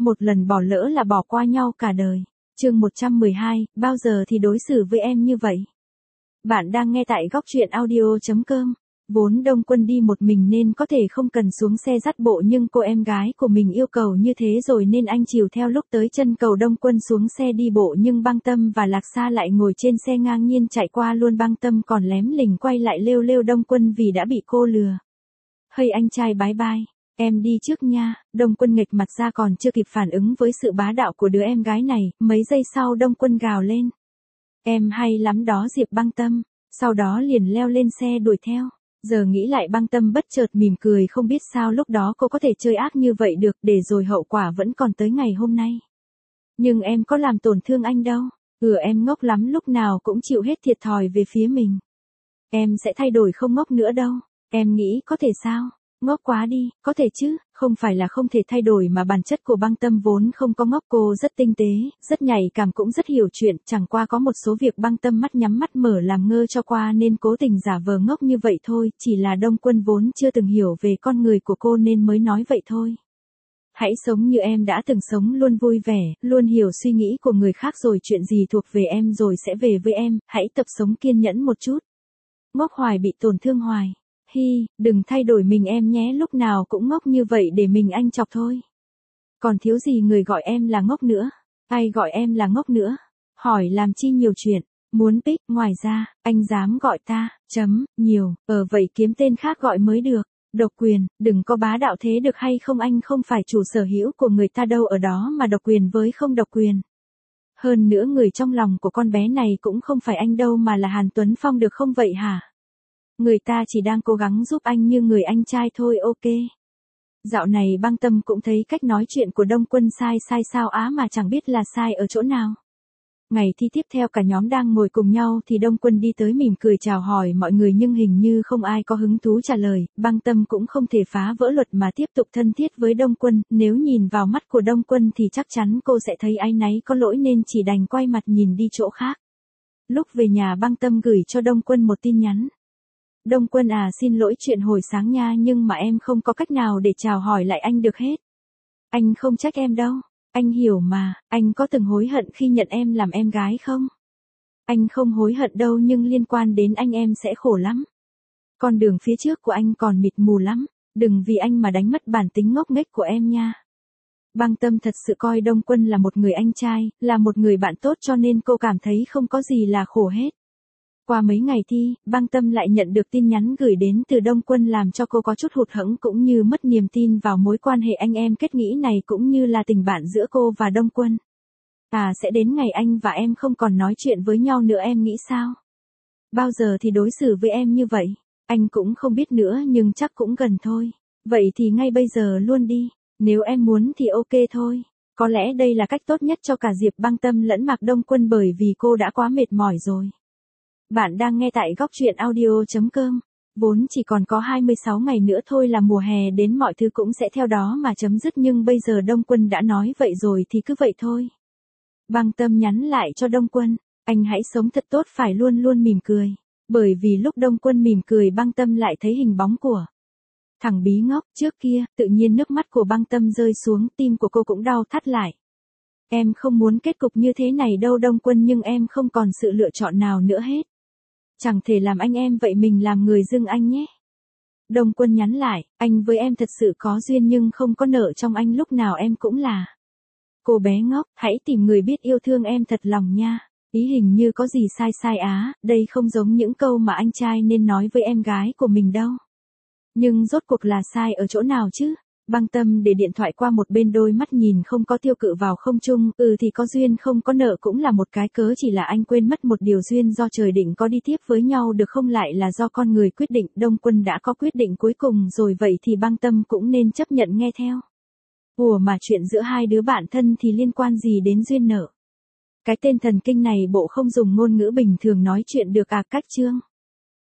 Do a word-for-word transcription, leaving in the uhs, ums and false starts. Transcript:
một lần bỏ lỡ là bỏ qua nhau cả đời. Chương một trăm mười hai, bao giờ thì đối xử với em như vậy? Bạn đang nghe tại góc truyện audio chấm com. Vốn Đông Quân đi một mình nên có thể không cần xuống xe dắt bộ, nhưng cô em gái của mình yêu cầu như thế rồi nên anh chiều theo. Lúc tới chân cầu, Đông Quân xuống xe đi bộ nhưng Băng Tâm và Lạc Sa lại ngồi trên xe ngang nhiên chạy qua luôn. Băng Tâm còn lém lỉnh quay lại lêu lêu Đông Quân vì đã bị cô lừa. Hây anh trai, bái bai, em đi trước nha. Đông Quân nghệch mặt ra, còn chưa kịp phản ứng với sự bá đạo của đứa em gái này, mấy giây sau Đông Quân gào lên: Em hay lắm đó Diệp Băng Tâm. Sau đó liền leo lên xe đuổi theo. Giờ nghĩ lại, Băng Tâm bất chợt mỉm cười, không biết sao lúc đó cô có thể chơi ác như vậy được, để rồi hậu quả vẫn còn tới ngày hôm nay. Nhưng em có làm tổn thương anh đâu. Ừ, em ngốc lắm, lúc nào cũng chịu hết thiệt thòi về phía mình. Em sẽ thay đổi, không ngốc nữa đâu. Em nghĩ có thể sao? Ngốc quá đi, có thể chứ, không phải là không thể thay đổi mà bản chất của Băng Tâm vốn không có ngốc, cô rất tinh tế, rất nhạy cảm, cũng rất hiểu chuyện, chẳng qua có một số việc Băng Tâm mắt nhắm mắt mở làm ngơ cho qua nên cố tình giả vờ ngốc như vậy thôi, chỉ là Đông Quân vốn chưa từng hiểu về con người của cô nên mới nói vậy thôi. Hãy sống như em đã từng sống, luôn vui vẻ, luôn hiểu suy nghĩ của người khác, rồi chuyện gì thuộc về em rồi sẽ về với em, hãy tập sống kiên nhẫn một chút. Ngốc hoài bị tổn thương hoài. Hi, đừng thay đổi mình em nhé, lúc nào cũng ngốc như vậy để mình anh chọc thôi. Còn thiếu gì người gọi em là ngốc nữa? Ai gọi em là ngốc nữa? Hỏi làm chi nhiều chuyện, muốn pic, ngoài ra, anh dám gọi ta, chấm, nhiều, ờ vậy kiếm tên khác gọi mới được. Độc quyền, đừng có bá đạo thế được hay không, anh không phải chủ sở hữu của người ta đâu, ở đó mà độc quyền với không độc quyền. Hơn nữa người trong lòng của con bé này cũng không phải anh đâu mà là Hàn Tuấn Phong, được không vậy hả? Người ta chỉ đang cố gắng giúp anh như người anh trai thôi, ok. Dạo này Băng Tâm cũng thấy cách nói chuyện của Đông Quân sai sai sao á, mà chẳng biết là sai ở chỗ nào. Ngày thi tiếp theo cả nhóm đang ngồi cùng nhau thì Đông Quân đi tới mỉm cười chào hỏi mọi người, nhưng hình như không ai có hứng thú trả lời. Băng Tâm cũng không thể phá vỡ luật mà tiếp tục thân thiết với Đông Quân, nếu nhìn vào mắt của Đông Quân thì chắc chắn cô sẽ thấy áy náy có lỗi nên chỉ đành quay mặt nhìn đi chỗ khác. Lúc về nhà, Băng Tâm gửi cho Đông Quân một tin nhắn. Đông Quân à, xin lỗi chuyện hồi sáng nha, nhưng mà em không có cách nào để chào hỏi lại anh được hết. Anh không trách em đâu, anh hiểu mà. Anh có từng hối hận khi nhận em làm em gái không? Anh không hối hận đâu, nhưng liên quan đến anh em sẽ khổ lắm. Con đường phía trước của anh còn mịt mù lắm, đừng vì anh mà đánh mất bản tính ngốc nghếch của em nha. Băng Tâm thật sự coi Đông Quân là một người anh trai, là một người bạn tốt, cho nên cô cảm thấy không có gì là khổ hết. Qua mấy ngày thi, Băng Tâm lại nhận được tin nhắn gửi đến từ Đông Quân làm cho cô có chút hụt hẫng cũng như mất niềm tin vào mối quan hệ anh em kết nghĩa này cũng như là tình bạn giữa cô và Đông Quân. À, sẽ đến ngày anh và em không còn nói chuyện với nhau nữa, em nghĩ sao? Bao giờ thì đối xử với em như vậy? Anh cũng không biết nữa, nhưng chắc cũng gần thôi. Vậy thì ngay bây giờ luôn đi, nếu em muốn thì ok thôi. Có lẽ đây là cách tốt nhất cho cả Diệp Băng Tâm lẫn Mạc Đông Quân, bởi vì cô đã quá mệt mỏi rồi. Bạn đang nghe tại góc truyện audio chấm com. Vốn chỉ còn có hai mươi sáu ngày nữa thôi là mùa hè đến, mọi thứ cũng sẽ theo đó mà chấm dứt, nhưng bây giờ Đông Quân đã nói vậy rồi thì cứ vậy thôi. Băng Tâm nhắn lại cho Đông Quân, anh hãy sống thật tốt, phải luôn luôn mỉm cười. Bởi vì lúc Đông Quân mỉm cười, Băng Tâm lại thấy hình bóng của thằng bí ngốc trước kia, tự nhiên nước mắt của Băng Tâm rơi xuống, tim của cô cũng đau thắt lại. Em không muốn kết cục như thế này đâu Đông Quân, nhưng em không còn sự lựa chọn nào nữa hết. Chẳng thể làm anh em vậy, mình làm người dưng anh nhé. Đông Quân nhắn lại, anh với em thật sự có duyên nhưng không có nợ trong anh, lúc nào em cũng là cô bé ngốc, hãy tìm người biết yêu thương em thật lòng nha. Ý hình như có gì sai sai á, đây không giống những câu mà anh trai nên nói với em gái của mình đâu. Nhưng rốt cuộc là sai ở chỗ nào chứ? Băng Tâm để điện thoại qua một bên, đôi mắt nhìn không có tiêu cự vào không trung. Ừ thì có duyên không có nợ cũng là một cái cớ, chỉ là anh quên mất một điều, duyên do trời định có đi tiếp với nhau được không lại là do con người quyết định. Đông Quân đã có quyết định cuối cùng rồi, vậy thì Băng Tâm cũng nên chấp nhận nghe theo. Ủa mà chuyện giữa hai đứa bạn thân thì liên quan gì đến duyên nợ? Cái tên thần kinh này bộ không dùng ngôn ngữ bình thường nói chuyện được à? Cách chương